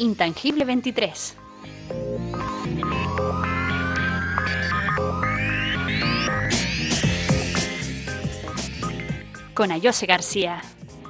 Intangible 23. Con Ayose García.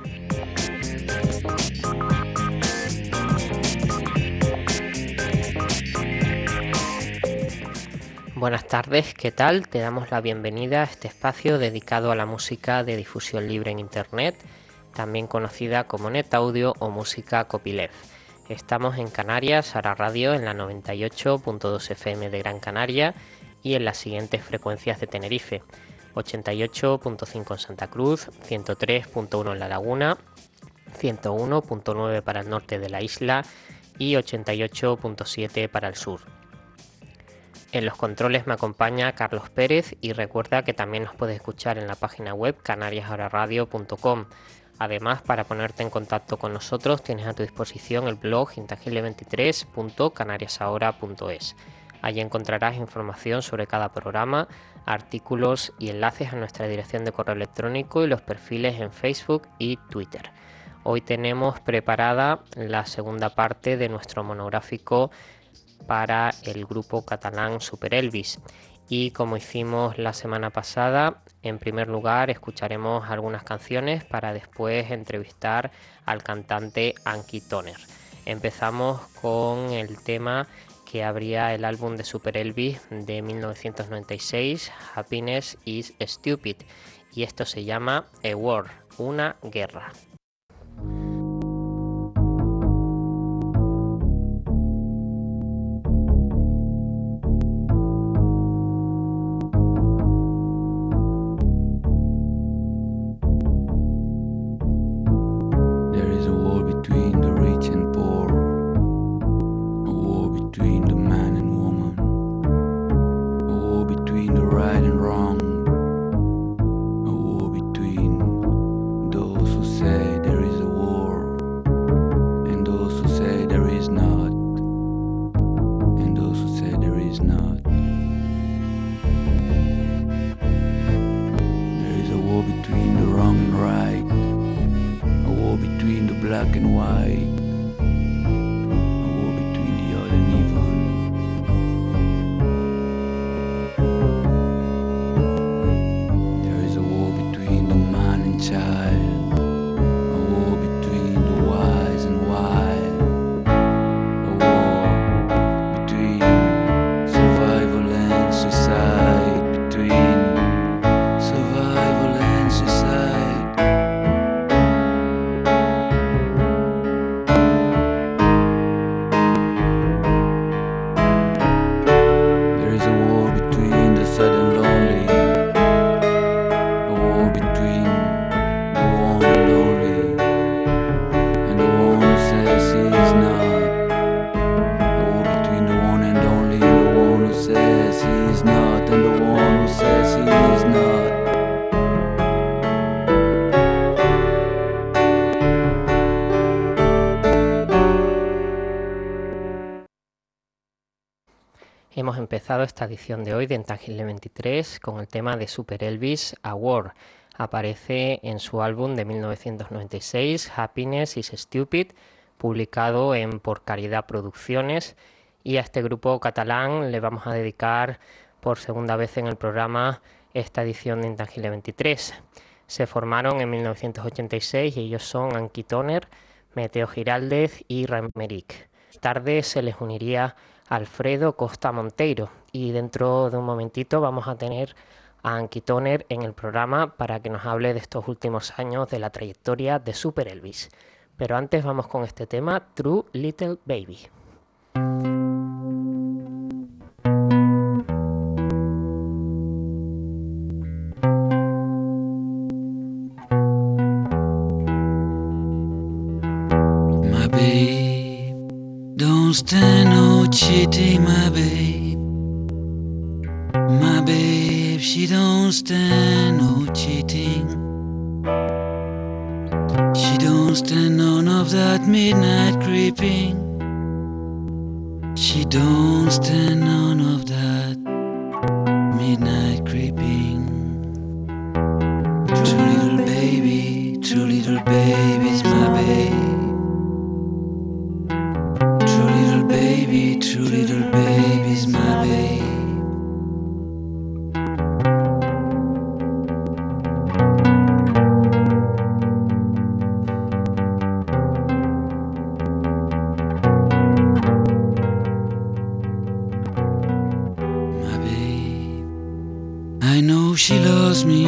Buenas tardes, ¿qué tal? Te damos la bienvenida a este espacio dedicado a la música de difusión libre en Internet, también conocida como NetAudio o música copyleft. Estamos en Canarias, Ara Radio, en la 98.2 FM de Gran Canaria y en las siguientes frecuencias de Tenerife: 88.5 en Santa Cruz, 103.1 en La Laguna, 101.9 para el norte de la isla y 88.7 para el sur. En los controles me acompaña Carlos Pérez y recuerda que también nos puedes escuchar en la página web canariasahoraradio.com. Además, para ponerte en contacto con nosotros tienes a tu disposición el blog intangible23.canariasahora.es. Allí encontrarás información sobre cada programa, artículos y enlaces a nuestra dirección de correo electrónico y los perfiles en Facebook y Twitter. Hoy tenemos preparada la segunda parte de nuestro monográfico para el grupo catalán Super Elvis, y como hicimos la semana pasada, en primer lugar escucharemos algunas canciones para después entrevistar al cantante Anki Toner. Empezamos con el tema que abría el álbum de Super Elvis de 1996, Happiness is Stupid, y esto se llama A War, una guerra. Hemos empezado esta edición de hoy de Intangible 23 con el tema de Super Elvis, A War. Aparece en su álbum de 1996, Happiness is Stupid, publicado en Por Caridad Producciones, y a este grupo catalán le vamos a dedicar por segunda vez en el programa esta edición de Intangible 23. Se formaron en 1986 y ellos son Anki Toner, Meteo Giraldez y Rameric. Más tarde se les uniría Alfredo Costa Monteiro, y dentro de un momentito vamos a tener a Anki Toner en el programa para que nos hable de estos últimos años de la trayectoria de Super Elvis. Pero antes vamos con este tema, True Little Baby. My babe, don't stand no cheating, my babe. My babe, she don't stand no cheating. She don't stand none of that midnight creeping. She don't stand none of that midnight creeping. True little baby's my babe. I know she loves me.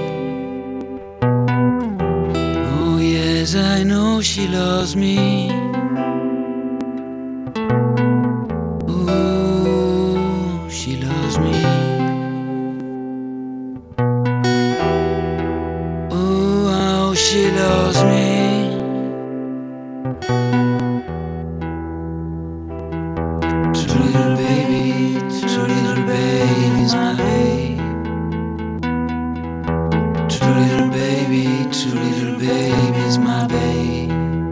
Oh yes, I know she loves me. Oh, she loves me. Oh, how she loves me. True little baby, true little baby's my babe. True little baby's my babe.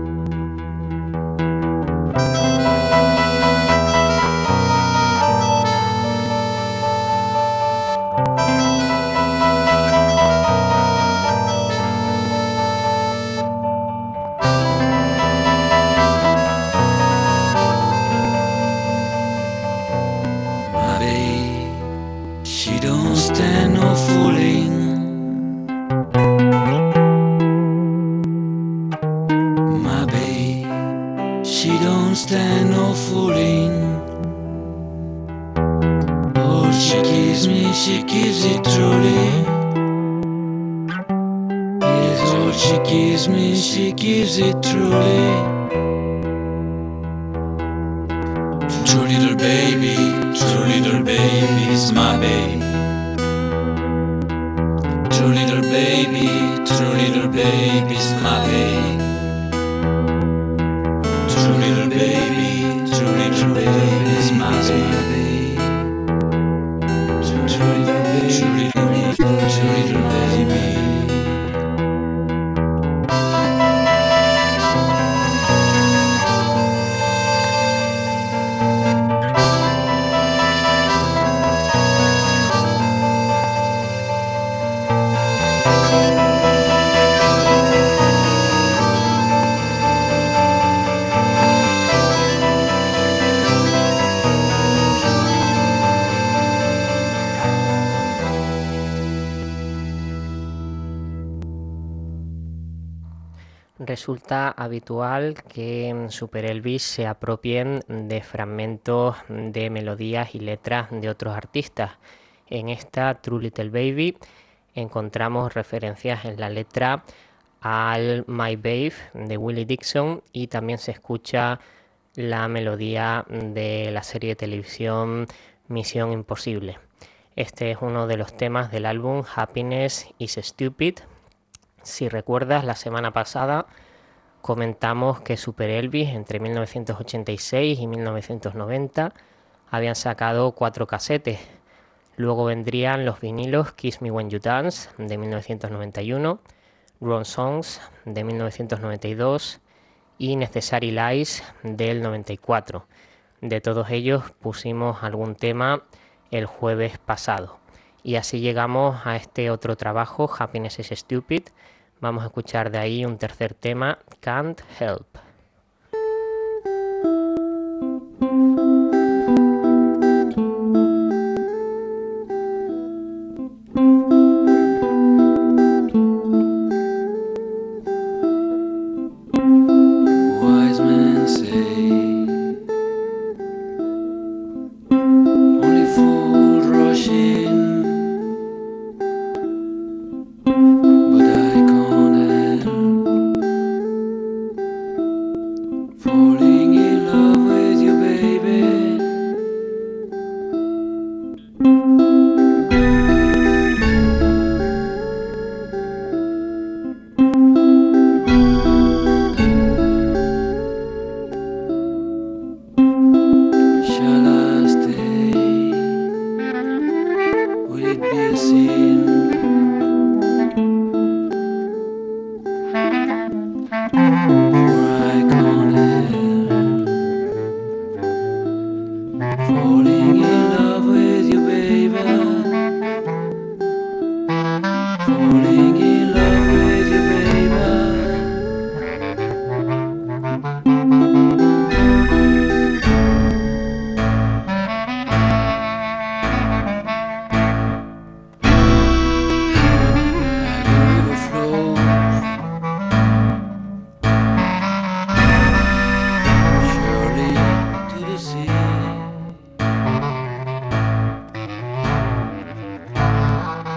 My babe, she don't stand no fooling. My babe, she don't stand no fooling. All she gives me, she gives it truly. Yes, all she gives me, she gives it truly. True little baby's my babe. True little baby's my babe. True little baby's my babe. True little baby. Resulta habitual que en Super Elvis se apropien de fragmentos de melodías y letras de otros artistas. En esta True Little Baby encontramos referencias en la letra al My Babe de Willie Dixon y también se escucha la melodía de la serie de televisión Misión Imposible. Este es uno de los temas del álbum Happiness is Stupid. Si recuerdas, la semana pasada comentamos que Super Elvis entre 1986 y 1990 habían sacado 4 casetes. Luego vendrían los vinilos Kiss Me When You Dance de 1991, Wrong Songs de 1992 y Necessary Lies del 94. De todos ellos pusimos algún tema el jueves pasado. Y así llegamos a este otro trabajo, Happiness is Stupid. Vamos a escuchar de ahí un tercer tema, Can't Help. Wise men say only fools rush in. But I can't help falling in love with you, baby. Shall I stay? Will it be a sin? I can't help falling in love with you, baby. Falling in love with you, baby. Like a river flows surely to the sea.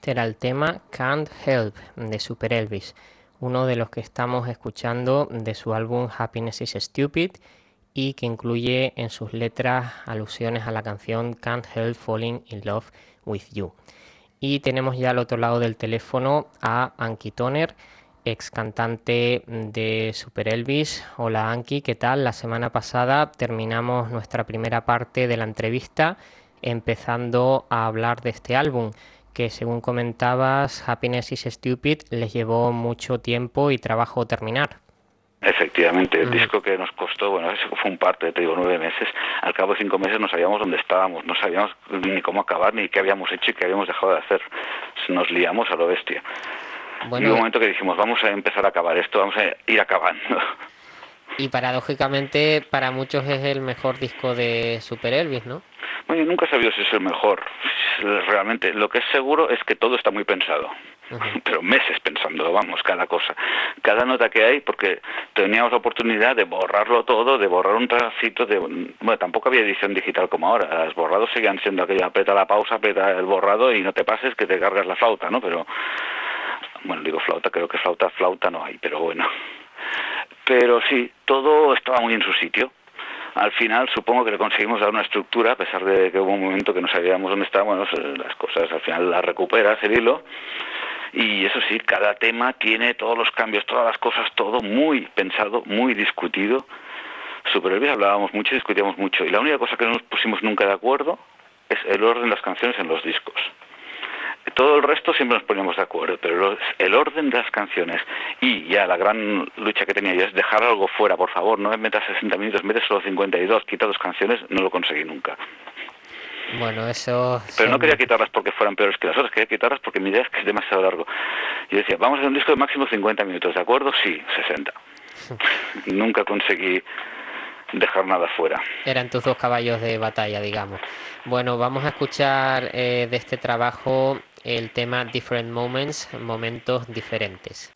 Este era el tema Can't Help de Super Elvis, uno de los que estamos escuchando de su álbum Happiness is Stupid y que incluye en sus letras alusiones a la canción Can't Help Falling in Love with You. Y tenemos ya al otro lado del teléfono a Anki Toner, ex cantante de Super Elvis. Hola Anki, ¿qué tal? La semana pasada terminamos nuestra primera parte de la entrevista empezando a hablar de este álbum, que según comentabas, Happiness is Stupid, les llevó mucho tiempo y trabajo terminar. Efectivamente, el disco que nos costó, bueno, eso fue un parte, te digo, 9 meses. Al cabo de 5 meses no sabíamos dónde estábamos, no sabíamos ni cómo acabar, ni qué habíamos hecho y qué habíamos dejado de hacer. Nos liamos a lo bestia. Bueno, y un momento que dijimos, vamos a empezar a acabar esto, vamos a ir acabando. Y paradójicamente para muchos es el mejor disco de Super Elvis, ¿no? Bueno, yo nunca he sabido si es el mejor. Realmente, lo que es seguro es que todo está muy pensado. Pero meses pensando, vamos, cada cosa. Cada nota que hay, porque teníamos la oportunidad de borrarlo todo, de borrar un tracito de... Bueno, tampoco había edición digital como ahora. Los borrados seguían siendo aquello, aprieta la pausa, aprieta el borrado y no te pases que te cargas la flauta, ¿no? Pero... Bueno, digo flauta, creo que flauta no hay, pero bueno. Pero sí, todo estaba muy en su sitio. Al final supongo que le conseguimos dar una estructura, a pesar de que hubo un momento que no sabíamos dónde estábamos, las cosas al final las recuperas, el hilo. Y eso sí, cada tema tiene todos los cambios, todas las cosas, todo muy pensado, muy discutido. Super Elvis hablábamos mucho, discutíamos mucho. Y la única cosa que no nos pusimos nunca de acuerdo es el orden de las canciones en los discos. Todo el resto siempre nos poníamos de acuerdo, pero el orden de las canciones y ya la gran lucha que tenía yo es dejar algo fuera, por favor, no me metas 60 minutos, metes solo 52, quita 2 canciones, no lo conseguí nunca. Bueno, eso... Pero no quería quitarlas porque fueran peores que las otras, quería quitarlas porque mi idea es que es demasiado largo. Yo decía, vamos a hacer un disco de máximo 50 minutos, ¿de acuerdo? Sí, 60. Nunca conseguí dejar nada fuera. Eran tus 2 caballos de batalla, digamos. Bueno, vamos a escuchar de este trabajo el tema Different Moments, momentos diferentes.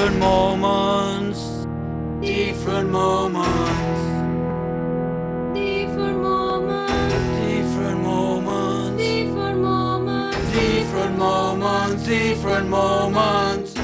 different moments, different moments, Different moments, different moments, different moments, different moments, different moments.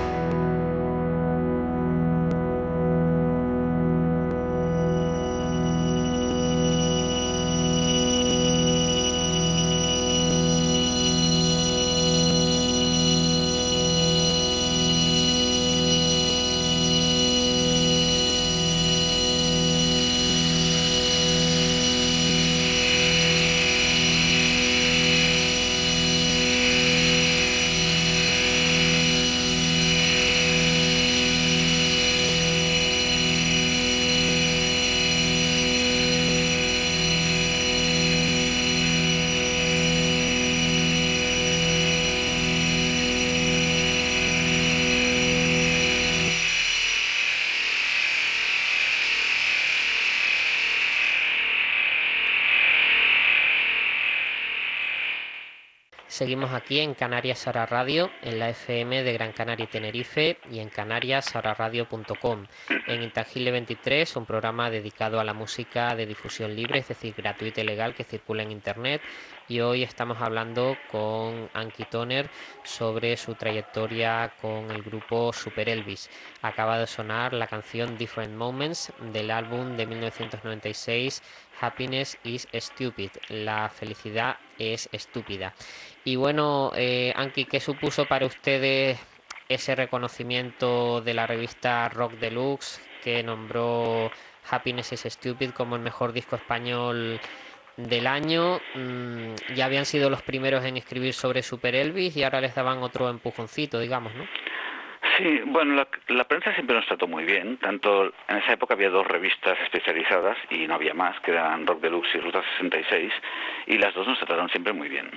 Seguimos aquí en Canarias Ahora Radio, en la FM de Gran Canaria y Tenerife y en canariasahoraradio.com. En Intangible 23, un programa dedicado a la música de difusión libre, es decir, gratuita y legal, que circula en Internet. Y hoy estamos hablando con Anki Toner sobre su trayectoria con el grupo Super Elvis. Acaba de sonar la canción Different Moments del álbum de 1996 Happiness is Stupid. La felicidad es estúpida. Y bueno, Anki, ¿qué supuso para ustedes ese reconocimiento de la revista Rock Deluxe que nombró Happiness is Stupid como el mejor disco español del año? Ya habían sido los primeros en escribir sobre Super Elvis y ahora les daban otro empujoncito, digamos, ¿no? Sí, bueno, la prensa siempre nos trató muy bien. Tanto en esa época había dos revistas especializadas y no había más, que eran Rock Deluxe y Ruta 66, y las dos nos trataron siempre muy bien.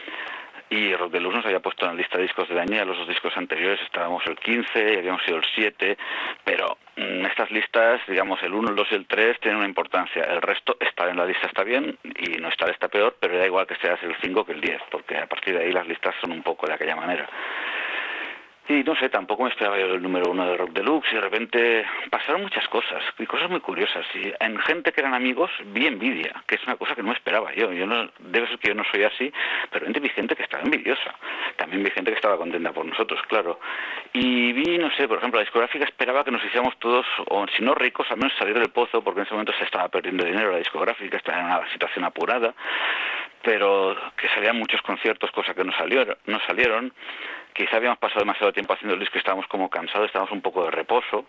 Y Rock Deluxe nos había puesto en la lista de discos del año, y a los dos discos anteriores estábamos el 15 y habíamos sido el 7, pero estas listas, digamos, el 1, el 2 y el 3 tienen una importancia. El resto, estar en la lista está bien y no estar está peor, pero da igual que seas el 5 que el 10, porque a partir de ahí las listas son un poco de aquella manera. Y no sé, tampoco me esperaba yo el número 1 de Rock Deluxe y de repente pasaron muchas cosas, y cosas muy curiosas. Y en gente que eran amigos vi envidia, que es una cosa que no esperaba yo. Debe ser que yo no soy así, pero de repente vi gente que estaba envidiosa. También vi gente que estaba contenta por nosotros, claro. Y vi, no sé, por ejemplo, la discográfica esperaba que nos hiciéramos todos, o si no ricos, al menos salir del pozo, porque en ese momento se estaba perdiendo dinero la discográfica, estaba en una situación apurada, pero que salían muchos conciertos, cosa que no salieron. Quizá habíamos pasado demasiado tiempo haciendo el disco y estábamos como cansados, estábamos un poco de reposo.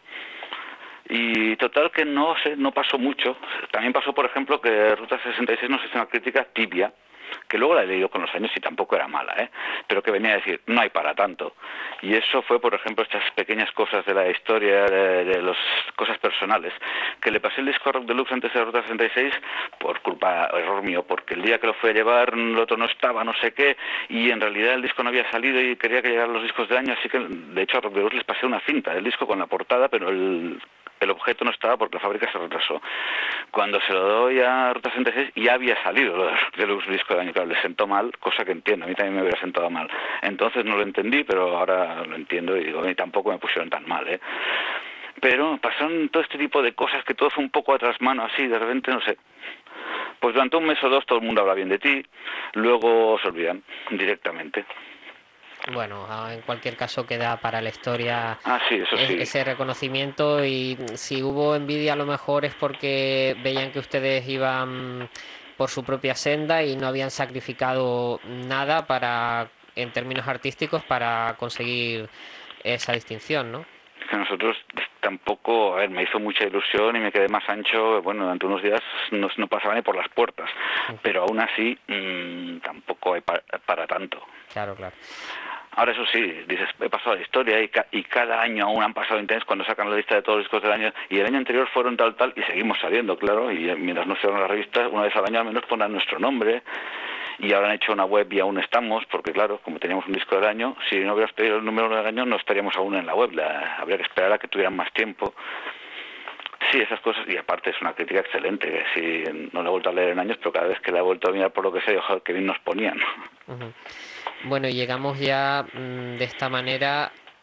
Y total que no sé, no pasó mucho. También pasó, por ejemplo, que Ruta 66 nos hizo una crítica tibia, que luego la he leído con los años y tampoco era mala, pero que venía a decir, no hay para tanto. Y eso fue, por ejemplo, estas pequeñas cosas de la historia, de las cosas personales, que le pasé el disco a Rock Deluxe antes de Ruta 66 por culpa, error mío, porque el día que lo fui a llevar, el otro no estaba, no sé qué, y en realidad el disco no había salido y quería que llegaran los discos de año, así que de hecho a Rock Deluxe les pasé una cinta del disco con la portada, pero el objeto no estaba porque la fábrica se retrasó. Cuando se lo doy a Ruta 66 ya había salido lo del disco de año, claro, le sentó mal, cosa que entiendo, a mí también me hubiera sentado mal. Entonces no lo entendí, pero ahora lo entiendo y digo, a mí tampoco me pusieron tan mal, Pero pasaron todo este tipo de cosas que todo fue un poco a trasmano, así, de repente, no sé. Pues durante un mes o dos todo el mundo habla bien de ti, luego se olvidan directamente. Bueno, en cualquier caso queda para la historia sí, eso sí. Ese reconocimiento, y si hubo envidia a lo mejor es porque veían que ustedes iban por su propia senda y no habían sacrificado nada en términos artísticos para conseguir esa distinción, ¿no? Que nosotros tampoco, me hizo mucha ilusión y me quedé más ancho, bueno, durante unos días no pasaba ni por las puertas, pero aún así tampoco hay para tanto. Claro, claro. Ahora eso sí, dices, he pasado la historia y cada año aún han pasado intensos cuando sacan la lista de todos los discos del año, y el año anterior fueron tal y seguimos saliendo, claro, y mientras no cierran las revistas, una vez al año al menos pondrán nuestro nombre, y ahora han hecho una web y aún estamos, porque claro, como teníamos un disco del año, si no hubieras pedido el número del año no estaríamos aún en la web, habría que esperar a que tuvieran más tiempo. Sí, esas cosas, y aparte es una crítica excelente, que sí, no la he vuelto a leer en años, pero cada vez que la he vuelto a mirar por lo que sé, ojalá que bien nos ponían. Uh-huh. Bueno, y llegamos ya de esta manera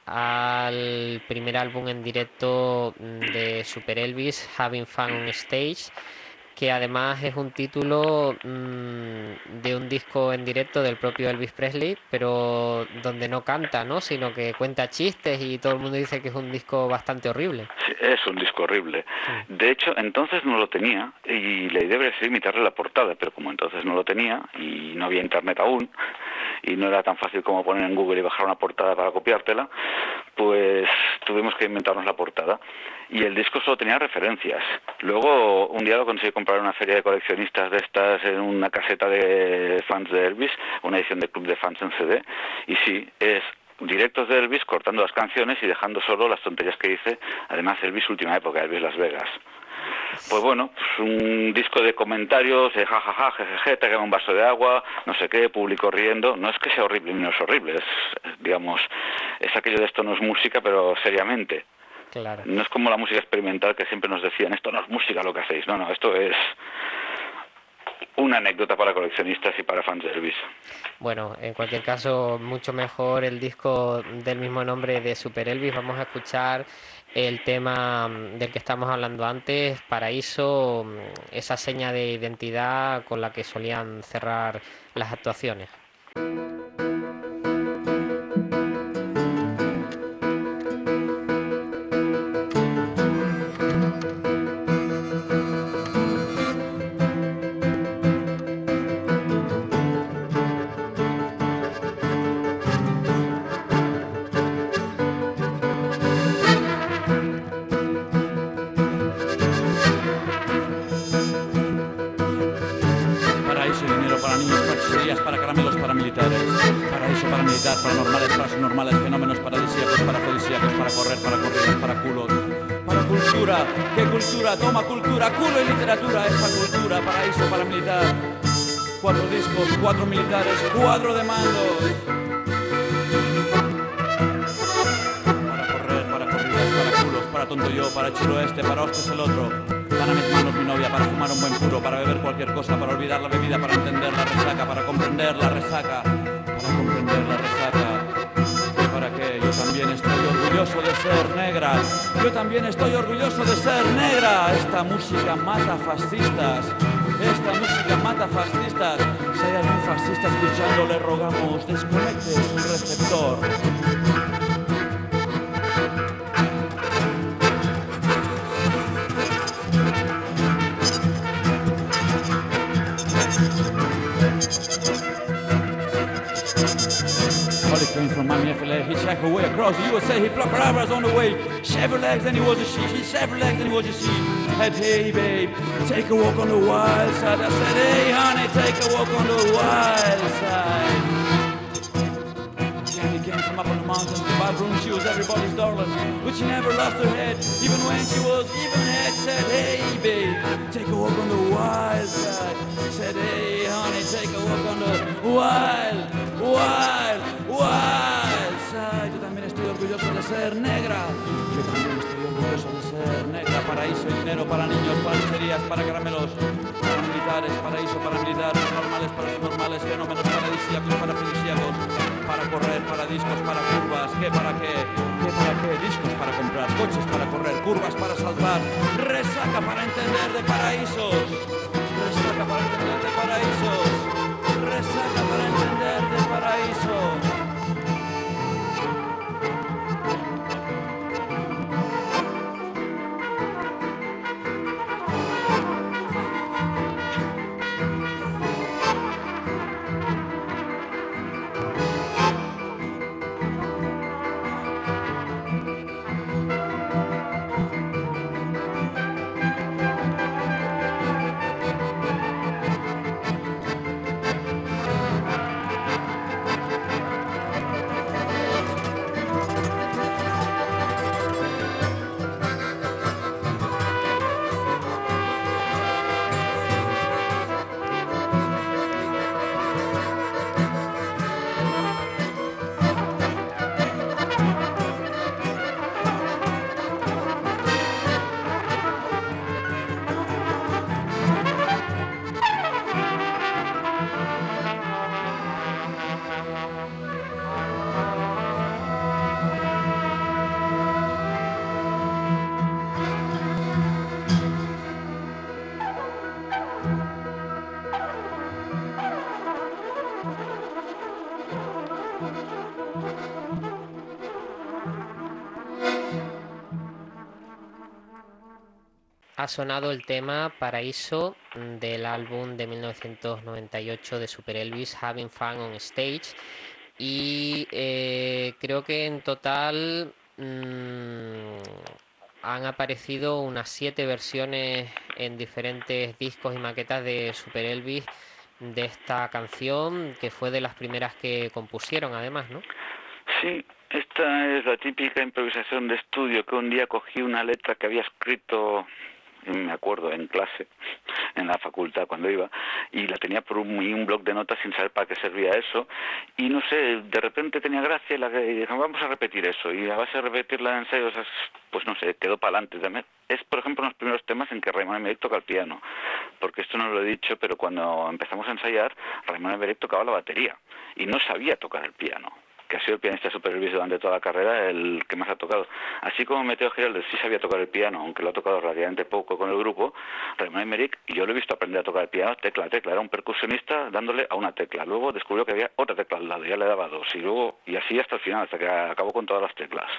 al primer álbum en directo de Super Elvis, Having Fun on Stage, que además es un título de un disco en directo del propio Elvis Presley, pero donde no canta, ¿no? Sino que cuenta chistes y todo el mundo dice que es un disco bastante horrible. Sí, es un disco horrible. De hecho, entonces no lo tenía y la idea habría sido imitarle la portada, pero como entonces no lo tenía y no había internet aún y no era tan fácil como poner en Google y bajar una portada para copiártela, pues tuvimos que inventarnos la portada. Y el disco solo tenía referencias. Luego, un día lo conseguí comprar en una feria de coleccionistas de estas, en una caseta de fans de Elvis, una edición de Club de Fans en CD. Y sí, es directos de Elvis cortando las canciones y dejando solo las tonterías que dice. Además, Elvis última época, Elvis Las Vegas. Pues bueno, pues un disco de comentarios, de jajaja, jejeje, te queda un vaso de agua, no sé qué, público riendo. No es que sea horrible, no es horrible, digamos, es aquello de esto no es música, pero seriamente. Claro. No es como la música experimental que siempre nos decían, esto no es música lo que hacéis. No, esto es una anécdota para coleccionistas y para fans de Elvis. Bueno, en cualquier caso, mucho mejor el disco del mismo nombre de Super Elvis. Vamos a escuchar el tema del que estamos hablando antes, Paraíso, esa seña de identidad con la que solían cerrar las actuaciones. Paraíso, dinero para niños, para hechicerías, para caramelos, para militares. Paraíso para militar, para normales, para subnormales, fenómenos paradisíacos, para afrodisíacos, para correr, para corridas, para culos. Para cultura, ¿qué cultura? Toma cultura, culo y literatura, esa cultura. Paraíso para militar. 4 discos, 4 militares, cuadro de mandos. Para correr, para corridas, para culos, para tonto yo, para chulo este, para hostias el otro. Para mis manos mi novia, para fumar un buen puro, para beber cualquier cosa, para olvidar la bebida, para entender la resaca, para comprender la resaca, para comprender la resaca. ¿Para qué? Yo también estoy orgulloso de ser negra. Yo también estoy orgulloso de ser negra. Esta música mata fascistas. Esta música mata fascistas. Si hay algún fascista escuchando, le rogamos, desconecte su receptor. Holly came from Miami, FLA, he checked her way across the USA, he plucked rappers on the way. Several legs, then he was a she, she several legs, then he was a she. Said, hey babe, take a walk on the wild side. I said, hey honey, take a walk on the wild side. Candy came from up on the mountains, the bathroom, she was everybody's darling. But she never lost her head, even when she was even head. Said, hey babe, take a walk on the wild side. Said, hey honey, take a walk on the wild side. Yo también estoy orgulloso de ser negra. Yo también estoy orgulloso de ser negra. Paraíso y dinero para niños, para chucherías, para caramelos, para militares. Paraíso para militares, normales para subnormales, fenómenos paradisíacos, para afrodisíacos, para correr, para discos, para curvas. ¿Qué para qué? ¿Qué para qué? Discos para comprar, coches para correr, curvas para saltar. Resaca para entender de paraísos. Resaca para entender de paraísos. Resaca para entender de paraísos. ha sonado el tema Paraíso del álbum de 1998 de Super Elvis, Having Fun on Stage. Y creo que en total han aparecido unas 7 versiones en diferentes discos y maquetas de Super Elvis de esta canción, que fue de las primeras que compusieron, además, ¿no? Sí, esta es la típica improvisación de estudio, que un día cogí una letra que había escrito, me acuerdo, en clase, en la facultad cuando iba, y la tenía por un bloc de notas sin saber para qué servía eso, y no sé, de repente tenía gracia y dije, vamos a repetir eso, y a base de repetirla en ensayos, pues no sé, quedó para adelante también. Es, por ejemplo, uno de los primeros temas en que Raymond Emmerich toca el piano, porque esto no lo he dicho, pero cuando empezamos a ensayar, Raymond Emmerich tocaba la batería, y no sabía tocar el piano, que ha sido el pianista Super Elvis durante toda la carrera, el que más ha tocado. Así como Meteo Giraldes sí sabía tocar el piano, aunque lo ha tocado relativamente poco con el grupo, Raymond Emmerich, yo lo he visto aprender a tocar el piano tecla a tecla, era un percusionista dándole a una tecla, luego descubrió que había otra tecla al lado, ya le daba dos, y así hasta el final, hasta que acabó con todas las teclas.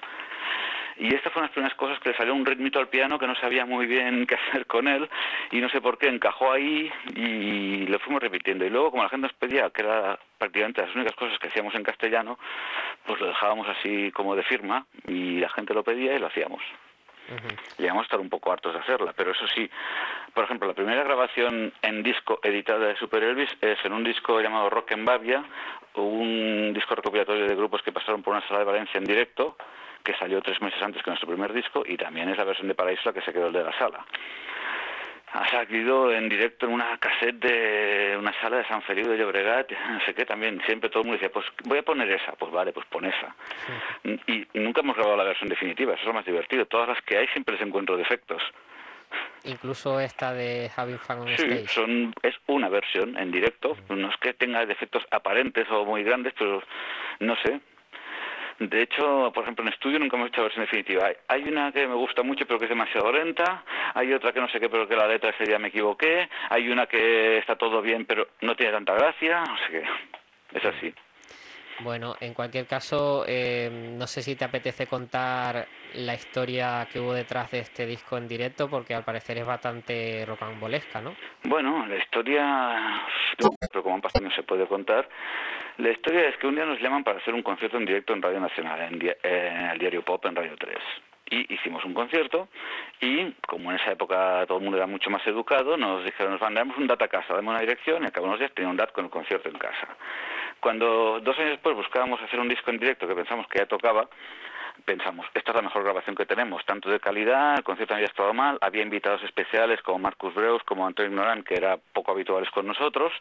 Y estas fueron las primeras cosas que le salió un ritmito al piano que no sabía muy bien qué hacer con él, y no sé por qué encajó ahí y lo fuimos repitiendo. Y luego, como la gente nos pedía, que era prácticamente las únicas cosas que hacíamos en castellano, pues lo dejábamos así como de firma y la gente lo pedía y lo hacíamos. Llegamos a estar un poco hartos de hacerla, pero eso sí, por ejemplo, la primera grabación en disco editada de Super Elvis es en un disco llamado Rock en Bavia, un disco recopilatorio de grupos que pasaron por una sala de Valencia en directo, que salió 3 meses antes que nuestro primer disco, y también es la versión de Paraíso la que se quedó el de la sala. Ha salido en directo en una cassette de una sala de San Feliu de Llobregat, no sé qué, también siempre todo el mundo decía, pues voy a poner esa, pues vale, pues pon esa. Y nunca hemos grabado la versión definitiva, eso es lo más divertido, todas las que hay siempre les encuentro defectos. Incluso esta de Having Fun on Sí, Stage. es una versión en directo, no es que tenga defectos aparentes o muy grandes, pero no sé. De hecho, por ejemplo, en estudio nunca hemos hecho versión definitiva. Hay una que me gusta mucho pero que es demasiado lenta, hay otra que no sé qué pero que la letra ese día me equivoqué, hay una que está todo bien pero no tiene tanta gracia, no sé qué. Es así. Bueno, en cualquier caso, no sé si te apetece contar la historia que hubo detrás de este disco en directo, porque al parecer es bastante rocambolesca, ¿no? Bueno, la historia, pero como han pasado no se puede contar. La historia es que un día nos llaman para hacer un concierto en directo en Radio Nacional, en el Diario Pop, en Radio 3. Y hicimos un concierto y, como en esa época todo el mundo era mucho más educado, nos dijeron, nos mandamos un DAT a casa, damos una dirección y a cabo de unos días tenía un DAT con el concierto en casa. Cuando 2 años después buscábamos hacer un disco en directo que pensamos que ya tocaba, pensamos, esta es la mejor grabación que tenemos, tanto de calidad, el concierto no había estado mal, había invitados especiales como Marcus Breus, como Antonio Ignorant, que era poco habituales con nosotros,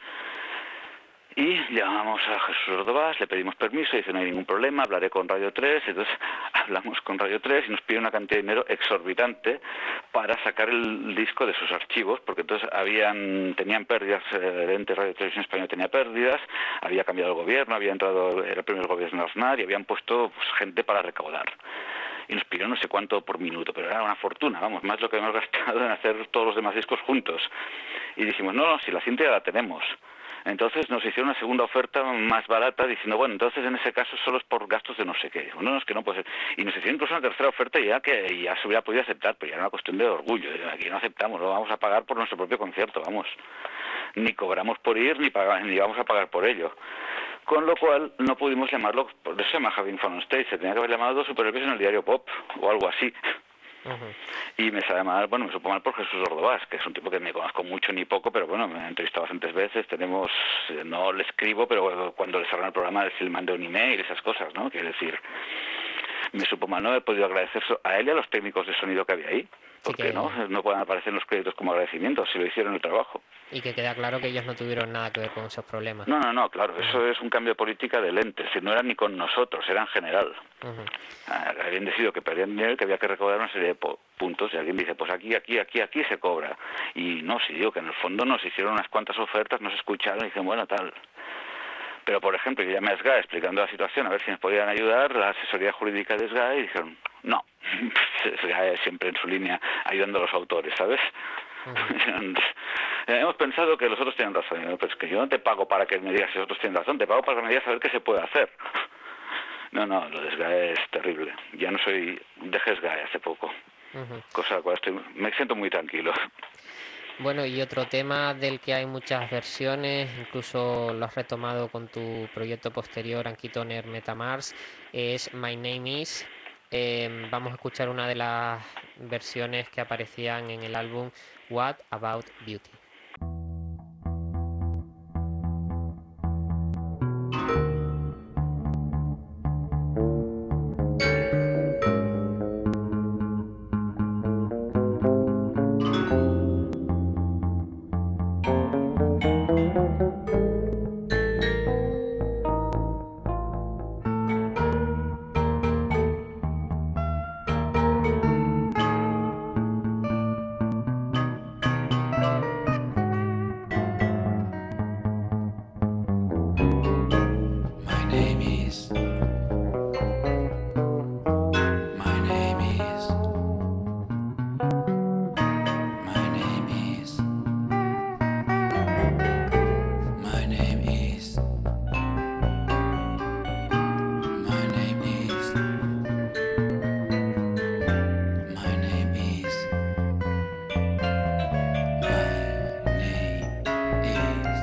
y llamamos a Jesús Ordovás, le pedimos permiso, dice no hay ningún problema, hablaré con Radio 3, entonces hablamos con Radio 3 y nos pide una cantidad de dinero exorbitante para sacar el disco de sus archivos, porque entonces tenían pérdidas, el ente Radio Televisión Española tenía pérdidas, había cambiado el gobierno, había entrado, era el primer gobierno de Aznar y habían puesto pues, gente para recaudar. Y nos pidió no sé cuánto por minuto, pero era una fortuna, vamos, más lo que hemos gastado en hacer todos los demás discos juntos. Y dijimos, no, si la cinta ya la tenemos. Entonces nos hicieron una segunda oferta más barata diciendo, bueno, entonces en ese caso solo es por gastos de no sé qué. Digo, no, es que no puede ser. Y nos hicieron incluso una tercera oferta ya que ya se hubiera podido aceptar, pero ya era una cuestión de orgullo. Aquí no aceptamos, lo vamos a pagar por nuestro propio concierto, vamos. Ni cobramos por ir, ni vamos a pagar por ello. Con lo cual no pudimos llamarlo, por eso se llama Having Fun on Stage, se tenía que haber llamado Super Elvis en el Diario Pop o algo así. Y me sabe mal, bueno, me supo mal por Jesús Ordovás, que es un tipo que me conozco mucho ni poco, pero bueno, me he entrevistado bastantes veces, no le escribo, pero cuando le salga el programa le mando un email, esas cosas, ¿no? Quiere decir, me supo mal no haber podido agradecer a él y a los técnicos de sonido que había ahí, porque no puedan aparecer en los créditos como agradecimiento, si lo hicieron el trabajo. Y que queda claro que ellos no tuvieron nada que ver con esos problemas. No, claro, eso es un cambio de política del ente, si no era ni con nosotros, era en general. Habían decidido que perdían dinero y que había que recaudar una serie de puntos, y alguien dice, pues aquí se cobra. Y no, si digo que en el fondo nos hicieron unas cuantas ofertas, nos escucharon y dicen, bueno, tal. Pero, por ejemplo, yo llamé a SGAE explicando la situación, a ver si nos podían ayudar, la asesoría jurídica de SGAE, y dijeron, no, SGAE siempre en su línea ayudando a los autores, ¿sabes? Hemos pensado que los otros tienen razón, pero es que yo no te pago para que me digas si los otros tienen razón, te pago para que me digas a ver qué se puede hacer. No, lo de SGAE es terrible. Ya no soy, dejé SGAE hace poco. Ujú. cosa a la cual me siento muy tranquilo. Bueno, y otro tema del que hay muchas versiones, incluso lo has retomado con tu proyecto posterior, Anki Toner Metamars, es My Name Is. Vamos a escuchar una de las versiones que aparecían en el álbum What About Beauty. My name is. My name is. My name is. My name is. My name is. My name is. My name is.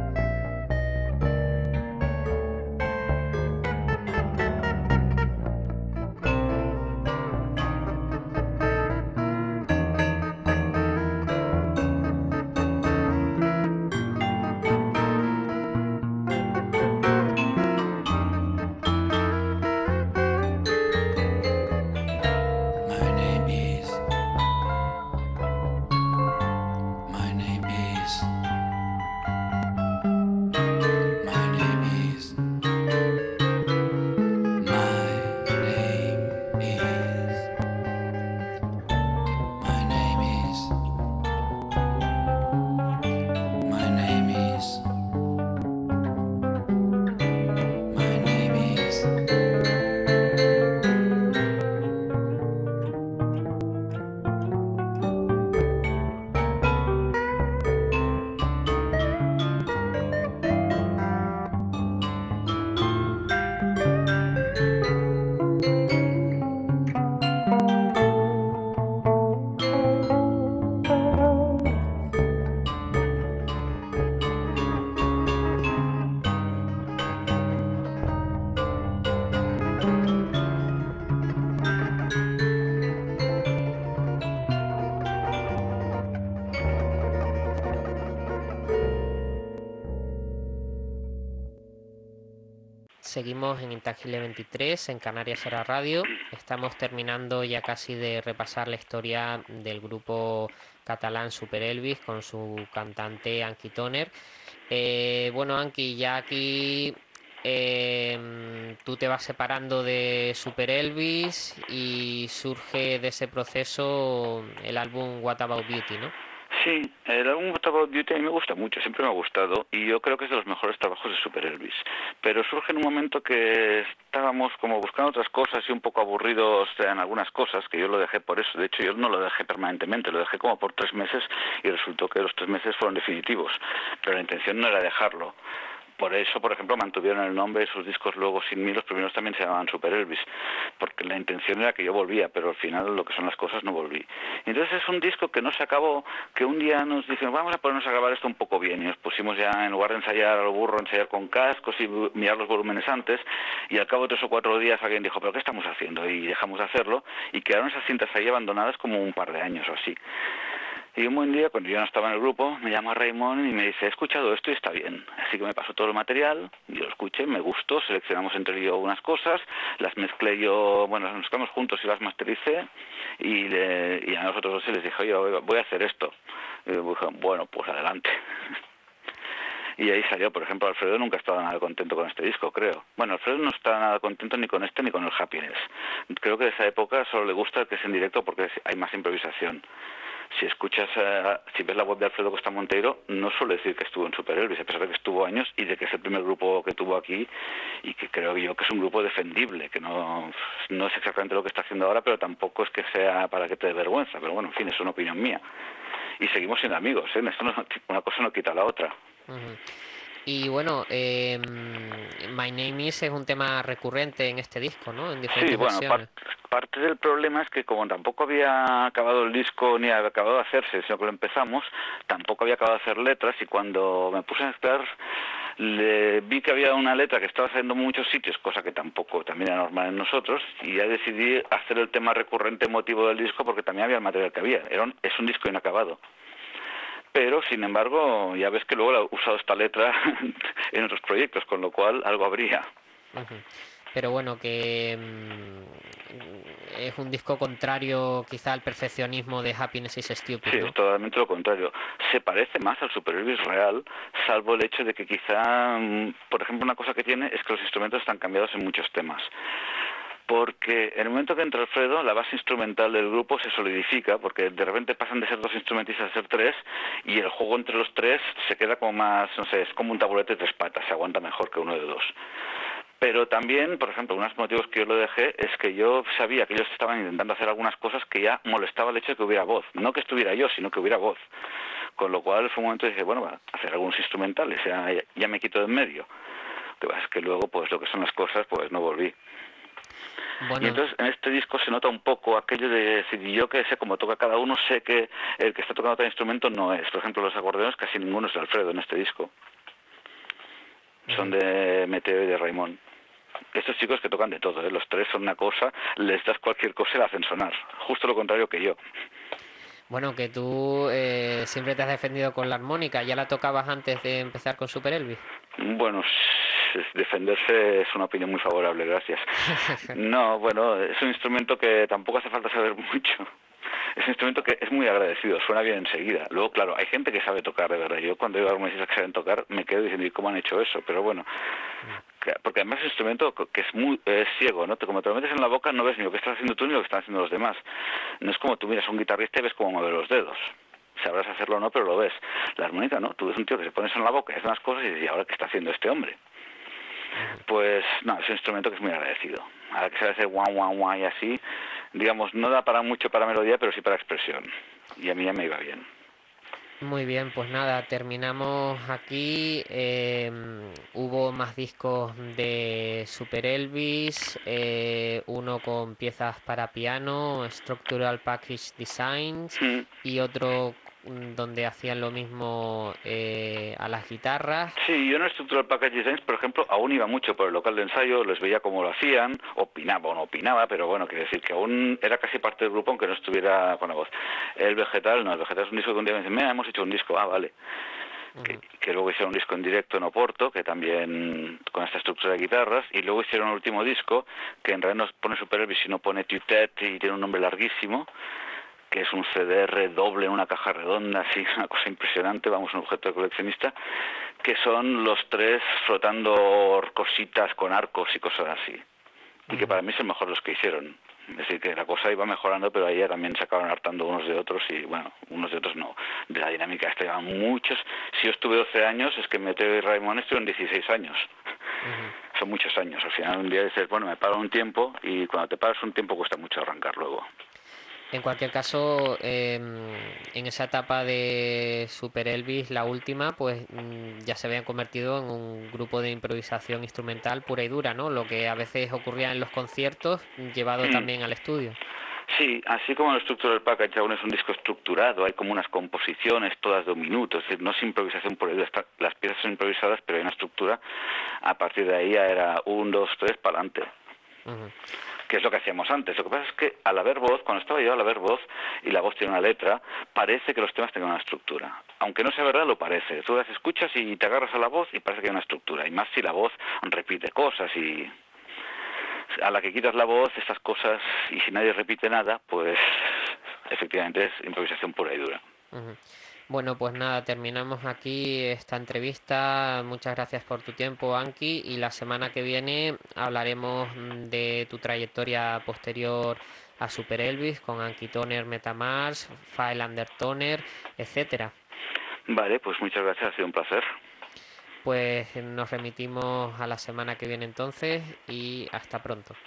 My name is. My name is. My name is. My name is. My name is. My name is. My name is. Seguimos en Intangible 23, en Canarias Era Radio. Estamos terminando ya casi de repasar la historia del grupo catalán Super Elvis con su cantante Anki Toner. Bueno, Anki, ya aquí tú te vas separando de Super Elvis y surge de ese proceso el álbum What About Beauty, ¿no? Sí, el álbum What About Beauty a mí me gusta mucho, siempre me ha gustado y yo creo que es de los mejores trabajos de Super Elvis. Pero surge en un momento que estábamos como buscando otras cosas y un poco aburridos en algunas cosas, que yo lo dejé por eso. De hecho, yo no lo dejé permanentemente, lo dejé como por 3 meses y resultó que los 3 meses fueron definitivos. Pero la intención no era dejarlo. Por eso, por ejemplo, mantuvieron el nombre de sus discos luego sin mí, los primeros también se llamaban Super Elvis, porque la intención era que yo volvía, pero al final lo que son las cosas no volví. Entonces es un disco que no se acabó, que un día nos dijeron, vamos a ponernos a grabar esto un poco bien, y nos pusimos ya, en lugar de ensayar a lo burro, ensayar con cascos y mirar los volúmenes antes, y al cabo de 3 o 4 días alguien dijo, ¿pero qué estamos haciendo? Y dejamos de hacerlo, y quedaron esas cintas ahí abandonadas como un par de años o así. Y un buen día, cuando yo no estaba en el grupo, me llama Raymond y me dice, he escuchado esto y está bien. Así que me pasó todo el material, yo lo escuché, me gustó, seleccionamos entre yo unas cosas, las mezclé yo, bueno, las mezclamos juntos y las mastericé, y a nosotros dos les dije, oye, voy a hacer esto. Y dije, bueno, pues adelante. Y ahí salió, por ejemplo, Alfredo nunca estaba nada contento con este disco, creo. Bueno, Alfredo no está nada contento ni con este ni con el Happiness. Creo que de esa época solo le gusta el que es en directo porque hay más improvisación. Si escuchas, si ves la web de Alfredo Costa Monteiro, no suele decir que estuvo en Super Elvis, a pesar de que estuvo años y de que es el primer grupo que tuvo aquí y que creo yo que es un grupo defendible, que no es exactamente lo que está haciendo ahora, pero tampoco es que sea para que te dé vergüenza, pero bueno, en fin, es una opinión mía. Y seguimos siendo amigos, ¿eh? Esto una cosa no quita la otra. Uh-huh. Y bueno, My Name Is es un tema recurrente en este disco, ¿no? En Sí, diferentes bueno, versiones. parte del problema es que como tampoco había acabado el disco ni había acabado de hacerse, sino que lo empezamos, tampoco había acabado de hacer letras y cuando me puse a mezclar vi que había una letra que estaba saliendo en muchos sitios, cosa que tampoco también era normal en nosotros, y ya decidí hacer el tema recurrente motivo del disco porque también había el material que había. Es un disco inacabado. Pero, sin embargo, ya ves que luego he usado esta letra en otros proyectos, con lo cual algo habría. Ujú. Pero bueno, que es un disco contrario quizá al perfeccionismo de Happiness is Stupid, Sí, ¿no? es totalmente lo contrario. Se parece más al Super Elvis real, salvo el hecho de que quizá, por ejemplo, una cosa que tiene es que los instrumentos están cambiados en muchos temas. Porque en el momento que entra Alfredo, la base instrumental del grupo se solidifica, porque de repente pasan de ser 2 instrumentistas a ser 3, y el juego entre los 3 se queda como más, no sé, es como un taburete de 3 patas, se aguanta mejor que uno de 2. Pero también, por ejemplo, uno de los motivos que yo lo dejé es que yo sabía que ellos estaban intentando hacer algunas cosas que ya molestaba el hecho de que hubiera voz. No que estuviera yo, sino que hubiera voz. Con lo cual fue un momento de decir, bueno, va a hacer algunos instrumentales, ya me quito de en medio. Lo que pasa es que luego, pues lo que son las cosas, pues no volví. Y Bueno, entonces en este disco se nota un poco aquello de decir, yo que sé cómo toca cada uno, sé que el que está tocando tal instrumento no es. Por ejemplo, los acordeones casi ninguno es de Alfredo en este disco. Son de Meteo y de Raimón. Estos chicos que tocan de todo, ¿eh? Los 3 son una cosa, les das cualquier cosa y la hacen sonar. Justo lo contrario que yo. bueno, que tú siempre te has defendido con la armónica. ¿Ya la tocabas antes de empezar con Super Elvis? Bueno, defenderse es una opinión muy favorable, gracias. No, bueno, es un instrumento que tampoco hace falta saber mucho. Es un instrumento que es muy agradecido, suena bien enseguida. Luego, claro, hay gente que sabe tocar, de verdad. Yo cuando veo a armonistas que saben tocar, me quedo diciendo, ¿y cómo han hecho eso? Pero bueno, porque además es un instrumento que es ciego, ¿no? Como te lo metes en la boca no ves ni lo que estás haciendo tú ni lo que están haciendo los demás. No es como tú miras a un guitarrista y ves cómo mueve los dedos. Sabrás hacerlo o no, pero lo ves. La armónica no, tú ves un tío que se pone eso en la boca y hace unas cosas y dices, ¿y ahora qué está haciendo este hombre? Pues no, es un instrumento que es muy agradecido. Ahora que se hace guau, guau, guau y así, digamos, no da para mucho para melodía, pero sí para expresión. Y a mí ya me iba bien. Muy bien, pues nada, terminamos aquí. Hubo más discos de Super Elvis, uno con piezas para piano, Structural Package Designs, Mm. y otro donde hacían lo mismo a las guitarras. Sí, yo en el Structural Package Designs, por ejemplo, aún iba mucho por el local de ensayo, les veía cómo lo hacían, opinaba o no opinaba, pero bueno, quiere decir que aún era casi parte del grupo aunque no estuviera con la voz. El Vegetal, no, el Vegetal es un disco que un día me dicen, mira, hemos hecho un disco, ah, vale. Que luego hicieron un disco en directo en Oporto, que también con esta estructura de guitarras, y luego hicieron el último disco, que en realidad no pone Super Elvis, sino pone Tutet y tiene un nombre larguísimo, que es un CDR doble en una caja redonda, así, una cosa impresionante, vamos, un objeto de coleccionista, que son los 3 flotando cositas con arcos y cosas así. Y que para mí son mejor los que hicieron. Es decir, que la cosa iba mejorando, pero ahí ya también se acabaron hartando unos de otros y, bueno, unos de otros no. De la dinámica esta llevan muchos. Si yo estuve 12 años, es que Meteo y Raimón estuvieron 16 años. Son muchos años. Al final un día dices, bueno, me paro un tiempo y cuando te paras un tiempo cuesta mucho arrancar luego. En cualquier caso, en esa etapa de Super Elvis, la última, pues ya se habían convertido en un grupo de improvisación instrumental pura y dura, ¿no? Lo que a veces ocurría en los conciertos, llevado también al estudio. Sí, así como el Structural Package aún es un disco estructurado, hay como unas composiciones todas de un minuto, es decir, no es improvisación por ello, las piezas son improvisadas, pero hay una estructura, a partir de ahí ya era 1, 2, 3, para adelante. Que es lo que hacíamos antes. Lo que pasa es que al haber voz, cuando estaba yo al haber voz, y la voz tiene una letra, parece que los temas tengan una estructura. Aunque no sea verdad, lo parece. Tú las escuchas y te agarras a la voz y parece que hay una estructura. Y más si la voz repite cosas y a la que quitas la voz, estas cosas, y si nadie repite nada, pues efectivamente es improvisación pura y dura. Bueno, pues nada, terminamos aquí esta entrevista. Muchas gracias por tu tiempo, Anki, y la semana que viene hablaremos de tu trayectoria posterior a Super Elvis con Anki Toner, Metamars, File Under Toner, etcétera. Vale, pues muchas gracias, ha sido un placer. Pues nos remitimos a la semana que viene entonces y hasta pronto.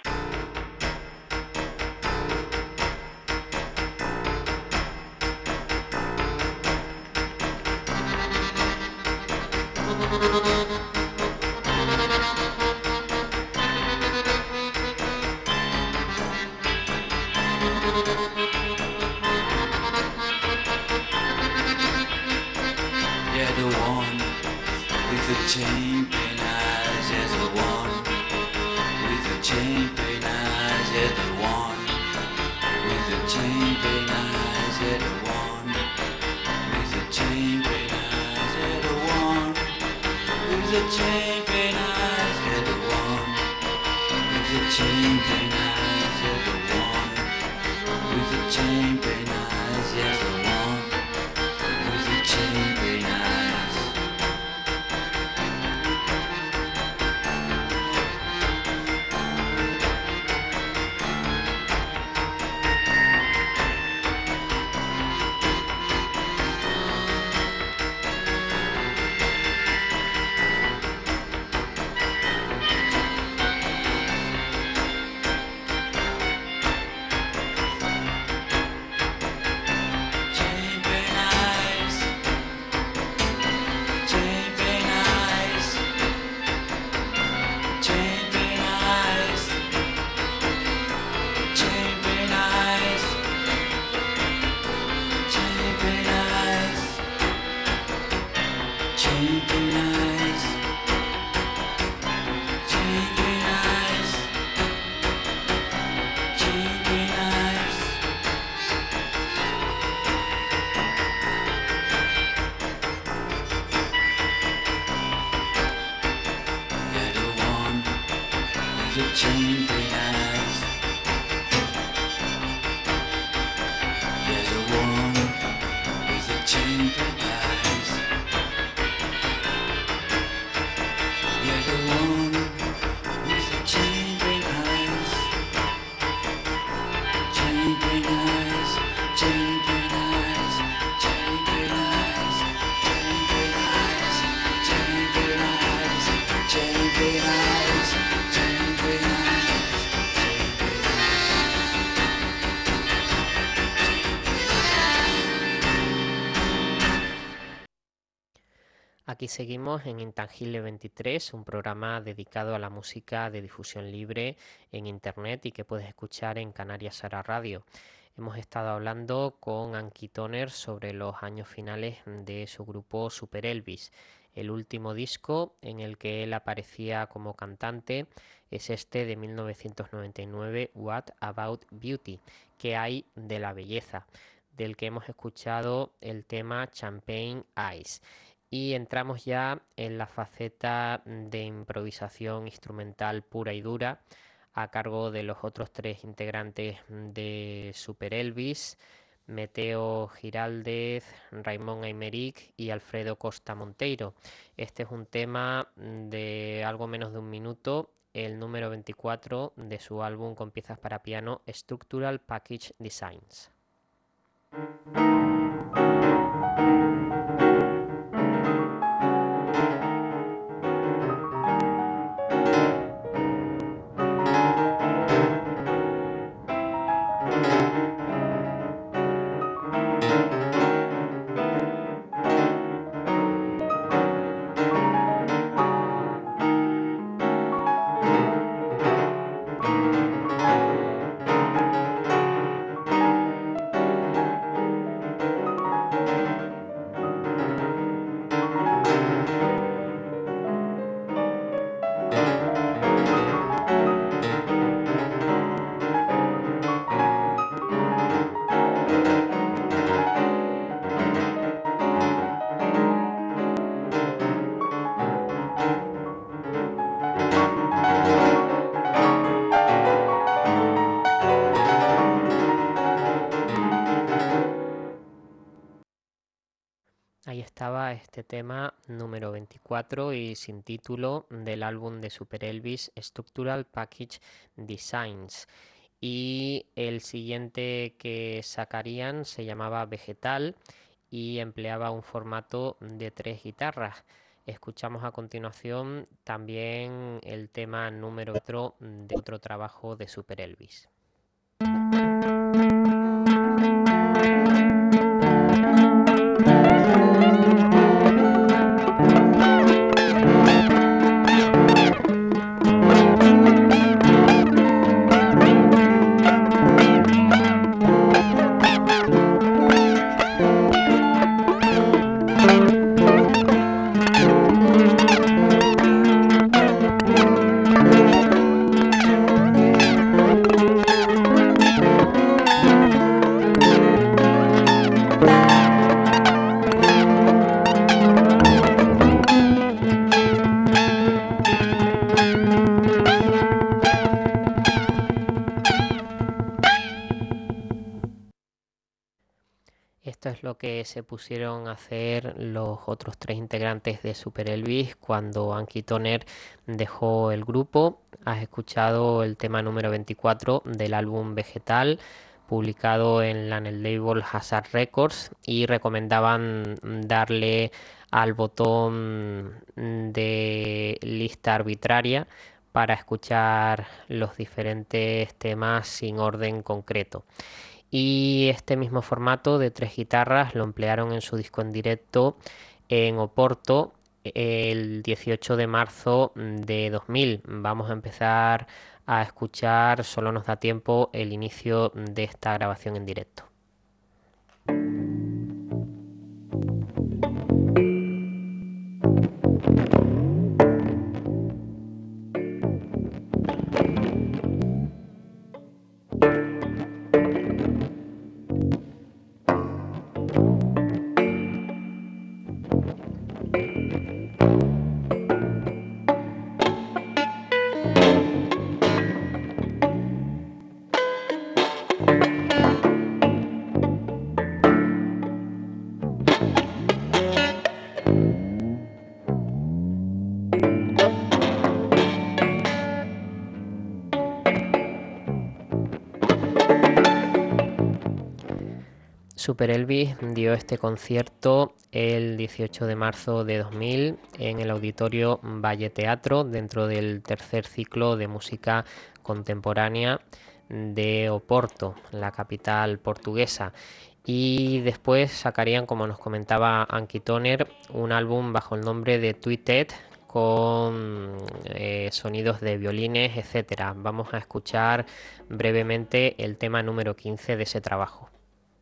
Yeah, the one with the chain pain eyes. Yeah, the one with the chain pain eyes. Yeah, the one with the chain pain eyes. Yeah, the one with the chain pain eyes. Yeah, the one with the chain pain eyes. Yeah, the one with the chain pain eyes. Yeah, the one with the chain pain eyes. Yeah, the one with the chain pain eyes. Chain pain eyes. Chain pain eyes. Chain pain eyes. Chain pain eyes. Chain pain eyes. Chain pain eyes. Chain pain eyes. Chain pain eyes. Yeah, the one with the chain pain eyes. Yeah, the one with the chain pain eyes. Yeah, the one with the chain pain eyes. Chain pain eyes. Chain pain eyes. Chain pain eyes. Chain pain eyes. Chain pain eyes. Chain pain eyes. Chain pain eyes. Aquí seguimos en Intangible 23, un programa dedicado a la música de difusión libre en Internet y que puedes escuchar en Canarias Ahora Radio. Hemos estado hablando con Anki Toner sobre los años finales de su grupo Super Elvis. El último disco en el que él aparecía como cantante es este de 1999, What About Beauty, ¿Qué hay de la belleza?, del que hemos escuchado el tema Champagne Eyes. Y entramos ya en la faceta de improvisación instrumental pura y dura, a cargo de los otros tres integrantes de Super Elvis, Meteo Giraldez, Raimón Aymeric y Alfredo Costa Monteiro. Este es un tema de algo menos de un minuto, el número 24 de su álbum con piezas para piano Structural Package Designs. Ahí estaba este tema número 24 y sin título del álbum de Super Elvis, Structural Package Designs. Y el siguiente que sacarían se llamaba Vegetal y empleaba un formato de 3 guitarras. Escuchamos a continuación también el tema número 4 de otro trabajo de Super Elvis. Esto es lo que se pusieron a hacer los otros tres integrantes de Super Elvis cuando Anki Toner dejó el grupo. Has escuchado el tema número 24 del álbum Vegetal, publicado en el label Hazard Records, y recomendaban darle al botón de lista arbitraria para escuchar los diferentes temas sin orden concreto. Y este mismo formato de tres guitarras lo emplearon en su disco en directo en Oporto el 18 de marzo de 2000. Vamos a empezar a escuchar, solo nos da tiempo, el inicio de esta grabación en directo. Super Elvis dio este concierto el 18 de marzo de 2000 en el Auditorio Valle Teatro, dentro del tercer ciclo de música contemporánea de Oporto, la capital portuguesa. Y después sacarían, como nos comentaba Anki Toner, un álbum bajo el nombre de Tweeted, con sonidos de violines, etcétera. Vamos a escuchar brevemente el tema número 15 de ese trabajo.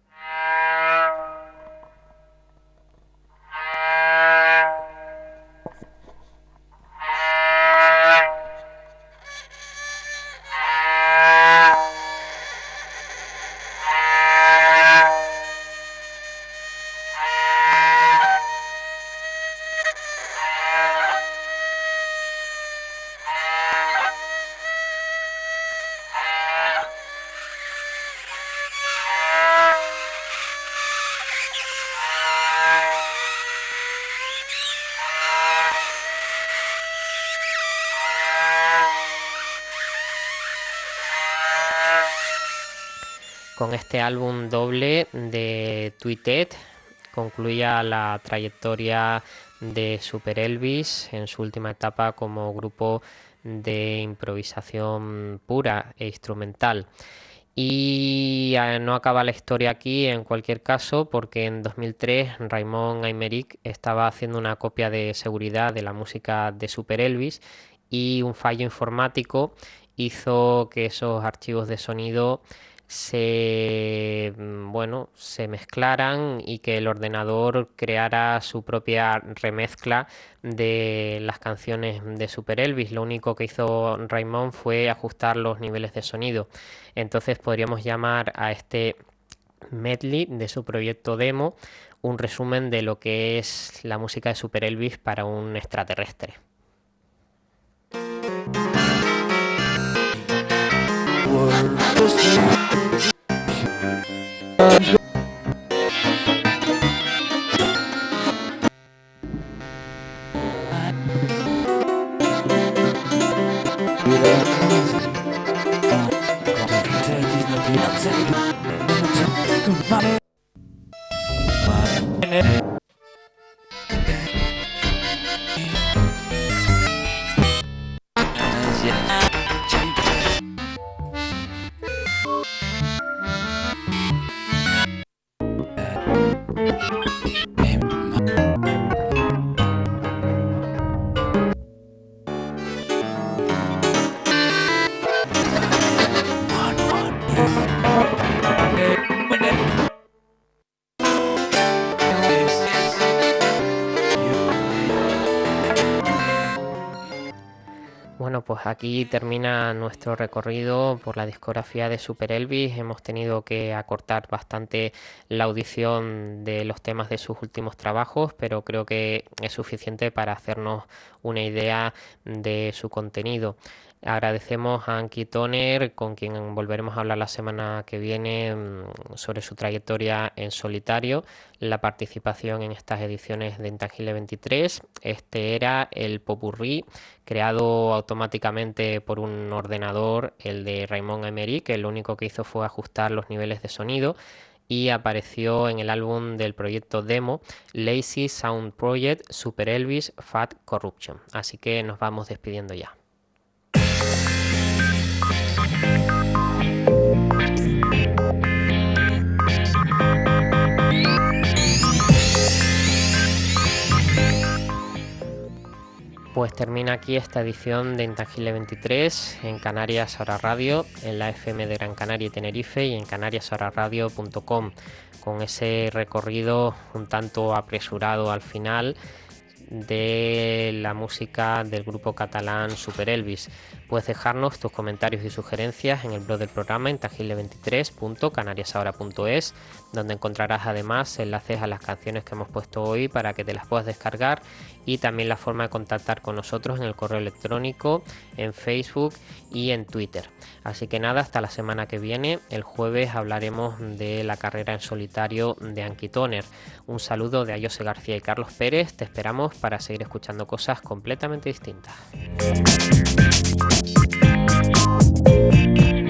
Con este álbum doble de Tweeted concluía la trayectoria de Super Elvis en su última etapa como grupo de improvisación pura e instrumental. Y no acaba la historia aquí, en cualquier caso, porque en 2003 Raymond Aymeric estaba haciendo una copia de seguridad de la música de Super Elvis y un fallo informático hizo que esos archivos de sonido se mezclaran y que el ordenador creara su propia remezcla de las canciones de Super Elvis. Lo único que hizo Raymond fue ajustar los niveles de sonido. Entonces podríamos llamar a este medley de su proyecto demo un resumen de lo que es la música de Super Elvis para un extraterrestre. Bueno, pues aquí termina nuestro recorrido por la discografía de Super Elvis. Hemos tenido que acortar bastante la audición de los temas de sus últimos trabajos, pero creo que es suficiente para hacernos una idea de su contenido. Agradecemos a Anki Toner, con quien volveremos a hablar la semana que viene sobre su trayectoria en solitario, la participación en estas ediciones de Intangible 23. Este era el popurrí creado automáticamente por un ordenador, el de Raymond Emery, que lo único que hizo fue ajustar los niveles de sonido, y apareció en el álbum del proyecto demo Lazy Sound Project Super Elvis Fat Corruption. Así que nos vamos despidiendo ya. Pues termina aquí esta edición de Intangible 23 en Canarias Ahora Radio, en la FM de Gran Canaria y Tenerife y en canariasahoraradio.com, con ese recorrido un tanto apresurado al final de la música del grupo catalán Super Elvis. Puedes dejarnos tus comentarios y sugerencias en el blog del programa intangible23.canariasahora.es, donde encontrarás además enlaces a las canciones que hemos puesto hoy para que te las puedas descargar, y también la forma de contactar con nosotros en el correo electrónico, en Facebook y en Twitter. Así que nada, hasta la semana que viene. El jueves hablaremos de la carrera en solitario de Anki Toner. Un saludo de Ayose García y Carlos Pérez. Te esperamos para seguir escuchando cosas completamente distintas.